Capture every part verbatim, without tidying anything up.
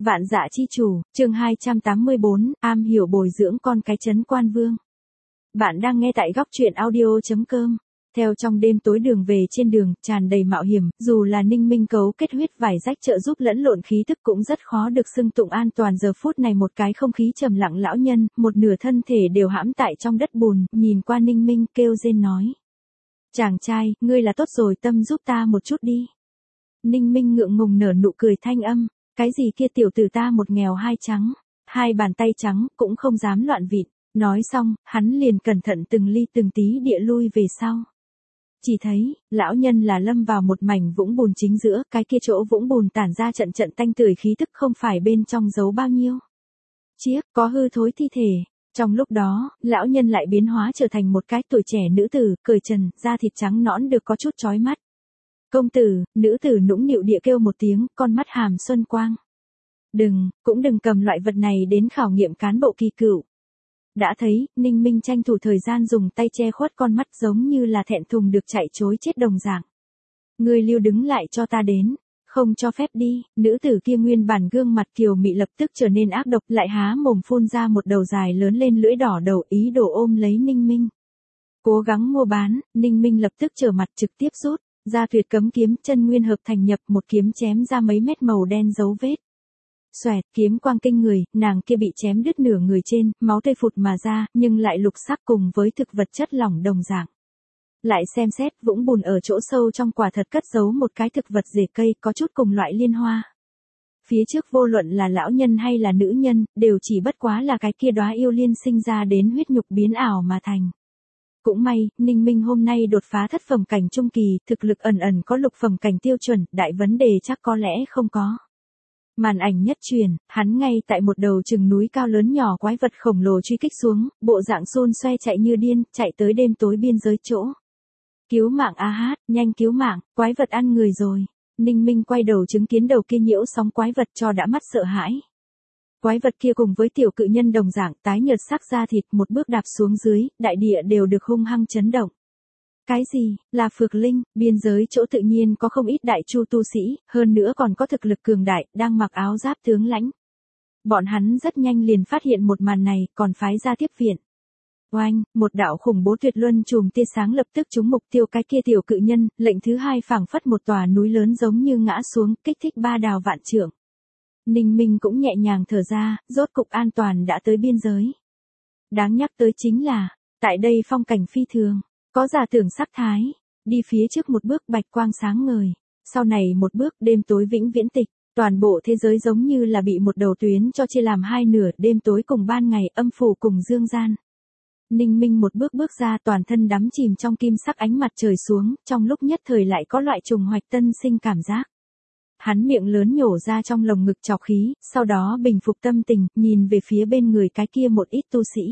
Vạn Dạ Chi Chủ, chương hai trăm tám mươi bốn, am hiểu bồi dưỡng con cái trấn Quan Vương. Bạn đang nghe tại góc truyện audio chấm com. Theo trong đêm tối đường về trên đường, tràn đầy mạo hiểm, dù là Ninh Minh cấu kết huyết vải rách trợ giúp lẫn lộn khí tức cũng rất khó được xưng tụng an toàn. Giờ phút này một cái không khí trầm lặng lão nhân, một nửa thân thể đều hãm tại trong đất bùn, nhìn qua Ninh Minh kêu rên nói. Chàng trai, ngươi là tốt rồi, tâm giúp ta một chút đi. Ninh Minh ngượng ngùng nở nụ cười thanh âm. Cái gì kia tiểu tử ta một nghèo hai trắng, hai bàn tay trắng, cũng không dám loạn vịt. Nói xong, hắn liền cẩn thận từng ly từng tí địa lui về sau. Chỉ thấy, lão nhân là lâm vào một mảnh vũng bùn chính giữa, cái kia chỗ vũng bùn tản ra trận trận tanh tưởi khí tức không phải bên trong giấu bao nhiêu. Chiếc, có hư thối thi thể. Trong lúc đó, lão nhân lại biến hóa trở thành một cái tuổi trẻ nữ tử, cởi trần, da thịt trắng nõn được có chút chói mắt. Công tử, nữ tử nũng nịu địa kêu một tiếng, con mắt hàm xuân quang. Đừng, cũng đừng cầm loại vật này đến khảo nghiệm cán bộ kỳ cựu. Đã thấy, Ninh Minh tranh thủ thời gian dùng tay che khuất con mắt giống như là thẹn thùng được chạy trối chết đồng dạng. Ngươi lưu đứng lại cho ta đến, không cho phép đi. Nữ tử kia nguyên bản gương mặt kiều mị lập tức trở nên ác độc, lại há mồm phun ra một đầu dài lớn lên lưỡi đỏ đầu, ý đồ ôm lấy Ninh Minh. Cố gắng mua bán, Ninh Minh lập tức trở mặt trực tiếp rút ra tuyệt cấm kiếm, chân nguyên hợp thành nhập, một kiếm chém ra mấy mét màu đen dấu vết. Xoẹt, kiếm quang kinh người, nàng kia bị chém đứt nửa người trên, máu tươi phụt mà ra, nhưng lại lục sắc cùng với thực vật chất lỏng đồng dạng. Lại xem xét, vũng bùn ở chỗ sâu trong quả thật cất giấu một cái thực vật rễ cây, có chút cùng loại liên hoa. Phía trước vô luận là lão nhân hay là nữ nhân, đều chỉ bất quá là cái kia đóa yêu liên sinh ra đến huyết nhục biến ảo mà thành. Cũng may, Ninh Minh hôm nay đột phá thất phẩm cảnh trung kỳ, thực lực ẩn ẩn có lục phẩm cảnh tiêu chuẩn, đại vấn đề chắc có lẽ không có. Màn ảnh nhất truyền, hắn ngay tại một đầu chừng núi cao lớn nhỏ quái vật khổng lồ truy kích xuống, bộ dạng xôn xoe chạy như điên, chạy tới đêm tối biên giới chỗ. Cứu mạng a hát, nhanh cứu mạng, quái vật ăn người rồi. Ninh Minh quay đầu chứng kiến đầu kia nhiễu sóng quái vật cho đã mắt sợ hãi. Quái vật kia cùng với tiểu cự nhân đồng dạng tái nhợt sắc da thịt, một bước đạp xuống dưới, đại địa đều được hung hăng chấn động. Cái gì, là Phược Linh, biên giới chỗ tự nhiên có không ít đại chu tu sĩ, hơn nữa còn có thực lực cường đại, đang mặc áo giáp tướng lãnh. Bọn hắn rất nhanh liền phát hiện một màn này, còn phái ra tiếp viện. Oanh, một đạo khủng bố tuyệt luân chùm tia sáng lập tức trúng mục tiêu cái kia tiểu cự nhân, lệnh thứ hai phảng phất một tòa núi lớn giống như ngã xuống, kích thích ba đào vạn trượng. Ninh Minh cũng nhẹ nhàng thở ra, rốt cục an toàn đã tới biên giới. Đáng nhắc tới chính là, tại đây phong cảnh phi thường, có giả tưởng sắc thái, đi phía trước một bước bạch quang sáng ngời, sau này một bước đêm tối vĩnh viễn tịch, toàn bộ thế giới giống như là bị một đầu tuyến cho chia làm hai nửa, đêm tối cùng ban ngày, âm phủ cùng dương gian. Ninh Minh một bước bước ra, toàn thân đắm chìm trong kim sắc ánh mặt trời xuống, trong lúc nhất thời lại có loại trùng hoạch tân sinh cảm giác. Hắn miệng lớn nhổ ra trong lồng ngực trọc khí, sau đó bình phục tâm tình, nhìn về phía bên người cái kia một ít tu sĩ.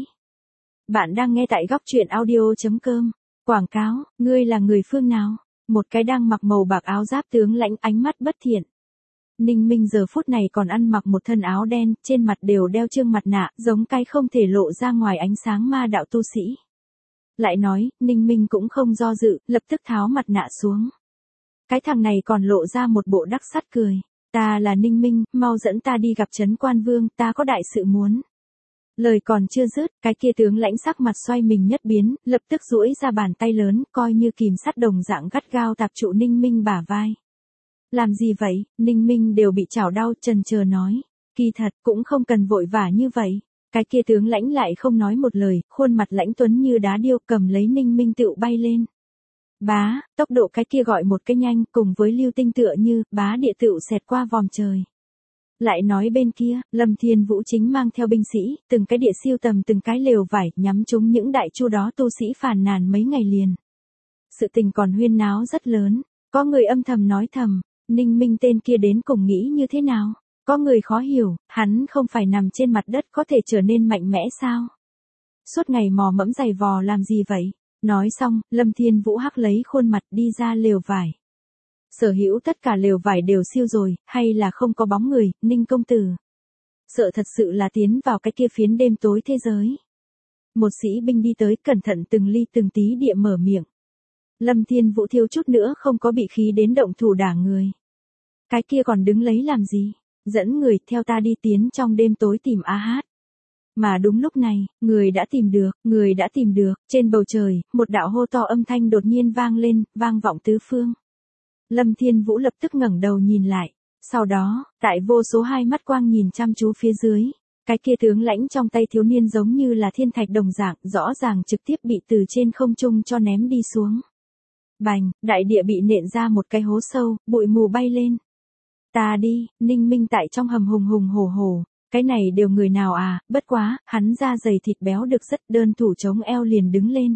Bạn đang nghe tại góc truyện audio chấm com. Quảng cáo, ngươi là người phương nào? Một cái đang mặc màu bạc áo giáp tướng lãnh, ánh mắt bất thiện. Ninh Minh giờ phút này còn ăn mặc một thân áo đen, trên mặt đều đeo trương mặt nạ, giống cái không thể lộ ra ngoài ánh sáng ma đạo tu sĩ. Lại nói, Ninh Minh cũng không do dự, lập tức tháo mặt nạ xuống. Cái thằng này còn lộ ra một bộ đắc sắt cười. Ta là Ninh Minh, mau dẫn ta đi gặp trấn Quan Vương, ta có đại sự muốn. Lời còn chưa dứt, cái kia tướng lãnh sắc mặt xoay mình nhất biến, lập tức duỗi ra bàn tay lớn, coi như kìm sắt đồng dạng gắt gao tạp trụ Ninh Minh bả vai. Làm gì vậy? Ninh Minh đều bị chảo đau, chần chờ nói. Kỳ thật, cũng không cần vội vã như vậy. Cái kia tướng lãnh lại không nói một lời, khuôn mặt lãnh tuấn như đá điêu, cầm lấy Ninh Minh tựu bay lên. Bá, tốc độ cái kia gọi một cái nhanh, cùng với lưu tinh tựa như, bá địa tựu xẹt qua vòm trời. Lại nói bên kia, Lâm Thiên Vũ chính mang theo binh sĩ, từng cái địa siêu tầm từng cái lều vải, nhắm trúng những đại chu đó tu sĩ phàn nàn mấy ngày liền. Sự tình còn huyên náo rất lớn, có người âm thầm nói thầm, Ninh Minh tên kia đến cùng nghĩ như thế nào? Có người khó hiểu, hắn không phải nằm trên mặt đất có thể trở nên mạnh mẽ sao? Suốt ngày mò mẫm giày vò làm gì vậy? Nói xong, Lâm Thiên Vũ hắc lấy khuôn mặt đi ra lều vải. Sở hữu tất cả lều vải đều siêu rồi, hay là không có bóng người, Ninh công tử. Sợ thật sự là tiến vào cái kia phiến đêm tối thế giới. Một sĩ binh đi tới, cẩn thận từng ly từng tí địa mở miệng. Lâm Thiên Vũ thiếu chút nữa không có bị khí đến động thủ đả người. Cái kia còn đứng lấy làm gì? Dẫn người theo ta đi tiến trong đêm tối tìm A Hát. Mà đúng lúc này, người đã tìm được, người đã tìm được, trên bầu trời, một đạo hô to âm thanh đột nhiên vang lên, vang vọng tứ phương. Lâm Thiên Vũ lập tức ngẩng đầu nhìn lại, sau đó, tại vô số hai mắt quang nhìn chăm chú phía dưới, cái kia tướng lãnh trong tay thiếu niên giống như là thiên thạch đồng dạng, rõ ràng trực tiếp bị từ trên không trung cho ném đi xuống. Bành, đại địa bị nện ra một cái hố sâu, bụi mù bay lên. Ta đi, Ninh Minh tại trong hầm hùng hùng hổ hổ. Cái này đều người nào à, bất quá, hắn da dày thịt béo được rất, đơn thủ chống eo liền đứng lên.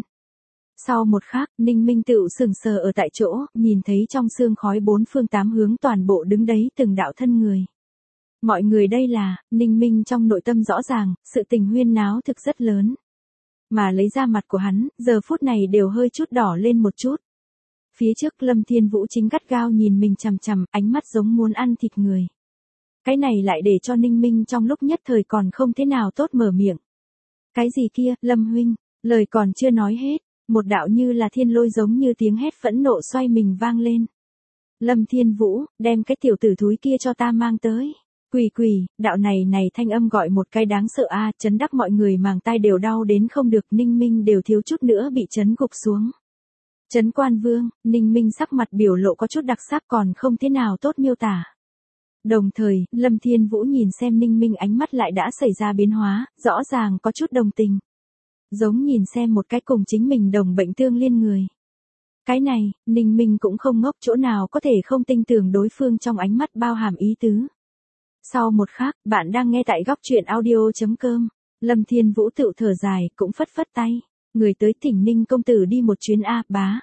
Sau một khắc, Ninh Minh tựu sừng sờ ở tại chỗ, nhìn thấy trong sương khói bốn phương tám hướng toàn bộ đứng đấy từng đạo thân người. Mọi người đây là, Ninh Minh trong nội tâm rõ ràng, sự tình huyên náo thực rất lớn. Mà lấy ra mặt của hắn, giờ phút này đều hơi chút đỏ lên một chút. Phía trước Lâm Thiên Vũ chính gắt gao nhìn mình chằm chằm, ánh mắt giống muốn ăn thịt người. Cái này lại để cho Ninh Minh trong lúc nhất thời còn không thế nào tốt mở miệng. Cái gì kia, Lâm huynh, lời còn chưa nói hết, một đạo như là thiên lôi giống như tiếng hét phẫn nộ xoay mình vang lên. Lâm Thiên Vũ, đem cái tiểu tử thúi kia cho ta mang tới. Quỳ quỳ, đạo này này thanh âm gọi một cái đáng sợ a, chấn đắc mọi người màng tai đều đau đến không được, Ninh Minh đều thiếu chút nữa bị chấn gục xuống. Trấn Quan Vương, Ninh Minh sắc mặt biểu lộ có chút đặc sắc còn không thế nào tốt miêu tả. Đồng thời, Lâm Thiên Vũ nhìn xem Ninh Minh ánh mắt lại đã xảy ra biến hóa, rõ ràng có chút đồng tình. Giống nhìn xem một cái cùng chính mình đồng bệnh tương liên người. Cái này, Ninh Minh cũng không ngốc chỗ nào có thể không tin tưởng đối phương trong ánh mắt bao hàm ý tứ. Sau một khắc, bạn đang nghe tại góc truyện audio chấm com. Lâm Thiên Vũ tự thở dài, cũng phất phất tay. Người tới Thỉnh Ninh công tử đi một chuyến a, bá.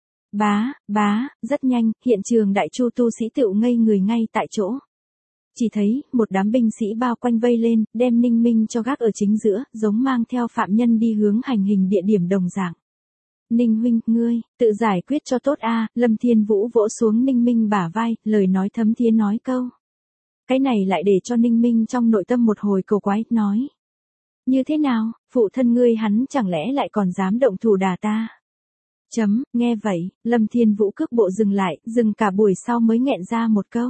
Bá, bá, rất nhanh, hiện trường đại chu tu sĩ tựu ngây người ngay tại chỗ. Chỉ thấy, một đám binh sĩ bao quanh vây lên, đem Ninh Minh cho gác ở chính giữa, giống mang theo phạm nhân đi hướng hành hình địa điểm đồng dạng. Ninh huynh, ngươi, tự giải quyết cho tốt a, Lâm Thiên Vũ vỗ xuống Ninh Minh bả vai, lời nói thấm thía nói câu. Cái này lại để cho Ninh Minh trong nội tâm một hồi cầu quái, nói. Như thế nào, phụ thân ngươi hắn chẳng lẽ lại còn dám động thủ đả ta? Chấm, nghe vậy, Lâm Thiên Vũ cước bộ dừng lại, dừng cả buổi sau mới nghẹn ra một câu.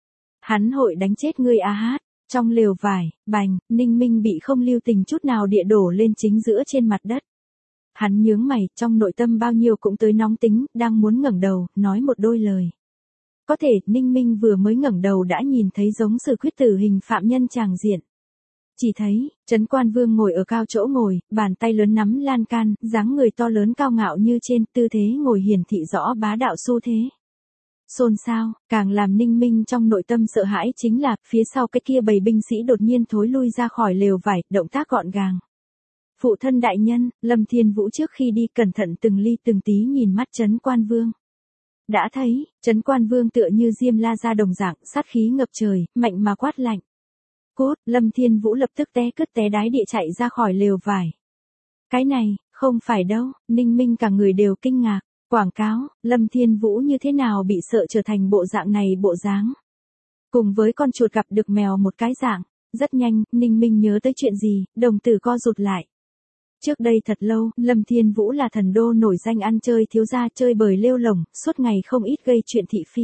Hắn hội đánh chết ngươi A Hát. Trong lều vải, bành, Ninh Minh bị không lưu tình chút nào địa đổ lên chính giữa trên mặt đất. Hắn nhướng mày, trong nội tâm bao nhiêu cũng tới nóng tính, đang muốn ngẩng đầu, nói một đôi lời. Có thể, Ninh Minh vừa mới ngẩng đầu đã nhìn thấy giống xử quyết tử hình phạm nhân tràng diện. Chỉ thấy, Trấn Quan Vương ngồi ở cao chỗ ngồi, bàn tay lớn nắm lan can, dáng người to lớn cao ngạo như trên, tư thế ngồi hiển thị rõ bá đạo xu thế. Xôn xao, càng làm Ninh Minh trong nội tâm sợ hãi chính là, phía sau cái kia bầy binh sĩ đột nhiên thối lui ra khỏi lều vải, động tác gọn gàng. Phụ thân đại nhân, Lâm Thiên Vũ trước khi đi cẩn thận từng ly từng tí nhìn mắt Trấn Quan Vương. Đã thấy, Trấn Quan Vương tựa như diêm la ra đồng dạng, sát khí ngập trời, mạnh mà quát lạnh. Cốt, Lâm Thiên Vũ lập tức té cứt té đái địa chạy ra khỏi lều vải. Cái này, không phải đâu, Ninh Minh cả người đều kinh ngạc. Quảng cáo, Lâm Thiên Vũ như thế nào bị sợ trở thành bộ dạng này bộ dáng. Cùng với con chuột gặp được mèo một cái dạng, rất nhanh, Ninh Minh nhớ tới chuyện gì, đồng tử co rụt lại. Trước đây thật lâu, Lâm Thiên Vũ là thần đô nổi danh ăn chơi thiếu gia chơi bời lêu lổng, suốt ngày không ít gây chuyện thị phi.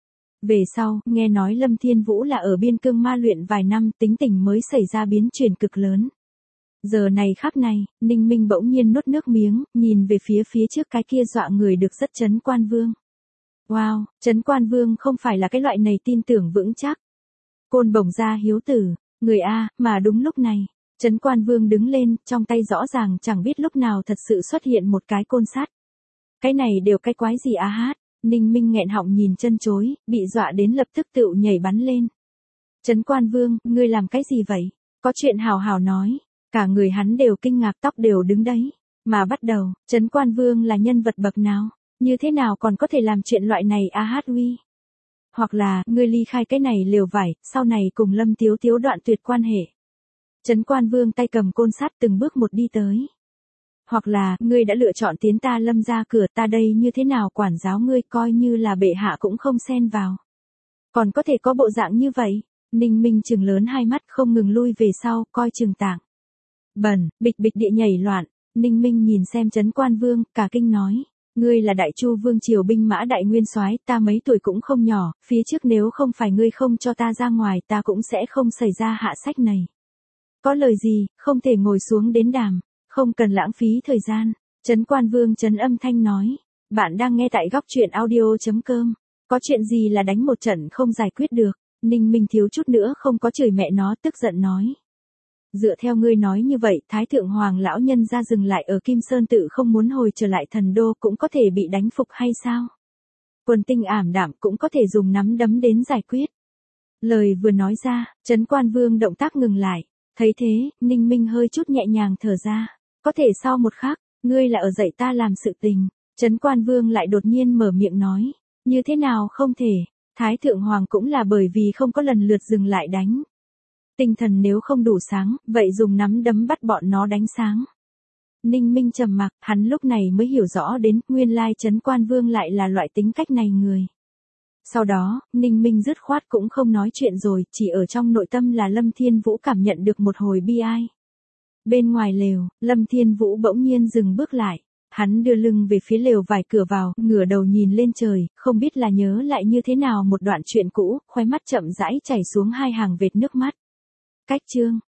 Về sau, nghe nói Lâm Thiên Vũ là ở biên cương ma luyện vài năm, tính tình mới xảy ra biến chuyển cực lớn. Giờ này khắc này, Ninh Minh bỗng nhiên nuốt nước miếng, nhìn về phía phía trước cái kia dọa người được rất Trấn Quan Vương. Wow, Trấn Quan Vương không phải là cái loại này tin tưởng vững chắc. Côn bổng ra hiếu tử, người A, mà đúng lúc này, Trấn Quan Vương đứng lên, trong tay rõ ràng chẳng biết lúc nào thật sự xuất hiện một cái côn sắt. Cái này đều cái quái gì A Hát, Ninh Minh nghẹn họng nhìn chân chối, bị dọa đến lập tức tựu nhảy bắn lên. Trấn Quan Vương, ngươi làm cái gì vậy? Có chuyện hào hào nói. Cả người hắn đều kinh ngạc, tóc đều đứng đấy. Mà bắt đầu, Trấn Quan Vương là nhân vật bậc nào? Như thế nào còn có thể làm chuyện loại này A Hát uy? Hoặc là, ngươi ly khai cái này lều vải, sau này cùng Lâm Tiếu Tiếu đoạn tuyệt quan hệ. Trấn Quan Vương tay cầm côn sắt từng bước một đi tới. Hoặc là, ngươi đã lựa chọn tiến ta Lâm ra cửa, ta đây như thế nào quản giáo ngươi, coi như là bệ hạ cũng không xen vào. Còn có thể có bộ dạng như vậy? Ninh Minh trừng lớn hai mắt không ngừng lui về sau, coi chừng tạng. Bẩn, bịch bịch địa nhảy loạn, Ninh Minh nhìn xem Trấn Quan Vương, cả kinh nói. Ngươi là đại chu vương triều binh mã đại nguyên soái, ta mấy tuổi cũng không nhỏ, phía trước nếu không phải ngươi không cho ta ra ngoài ta cũng sẽ không xảy ra hạ sách này. Có lời gì, không thể ngồi xuống đến đàm, không cần lãng phí thời gian. Trấn Quan Vương trấn âm thanh nói, bạn đang nghe tại góc truyện audio.com. Có chuyện gì là đánh một trận không giải quyết được, Ninh Minh thiếu chút nữa không có chửi mẹ nó, tức giận nói. Dựa theo ngươi nói như vậy, Thái Thượng Hoàng lão nhân ra dừng lại ở Kim Sơn Tự không muốn hồi trở lại thần đô cũng có thể bị đánh phục hay sao? Quần tinh ảm đạm cũng có thể dùng nắm đấm đến giải quyết. Lời vừa nói ra, Trấn Quan Vương động tác ngừng lại, thấy thế, Ninh Minh hơi chút nhẹ nhàng thở ra. Có thể sau một khắc, ngươi là ở dạy ta làm sự tình. Trấn Quan Vương lại đột nhiên mở miệng nói, như thế nào không thể, Thái Thượng Hoàng cũng là bởi vì không có lần lượt dừng lại đánh. Tinh thần nếu không đủ sáng, vậy dùng nắm đấm bắt bọn nó đánh sáng. Ninh Minh trầm mặc, hắn lúc này mới hiểu rõ đến, nguyên lai Trấn Quan Vương lại là loại tính cách này người. Sau đó, Ninh Minh dứt khoát cũng không nói chuyện rồi, chỉ ở trong nội tâm là Lâm Thiên Vũ cảm nhận được một hồi bi ai. Bên ngoài lều, Lâm Thiên Vũ bỗng nhiên dừng bước lại. Hắn đưa lưng về phía lều vải cửa vào, ngửa đầu nhìn lên trời, không biết là nhớ lại như thế nào một đoạn chuyện cũ, khóe mắt chậm rãi chảy xuống hai hàng vệt nước mắt. Cách chương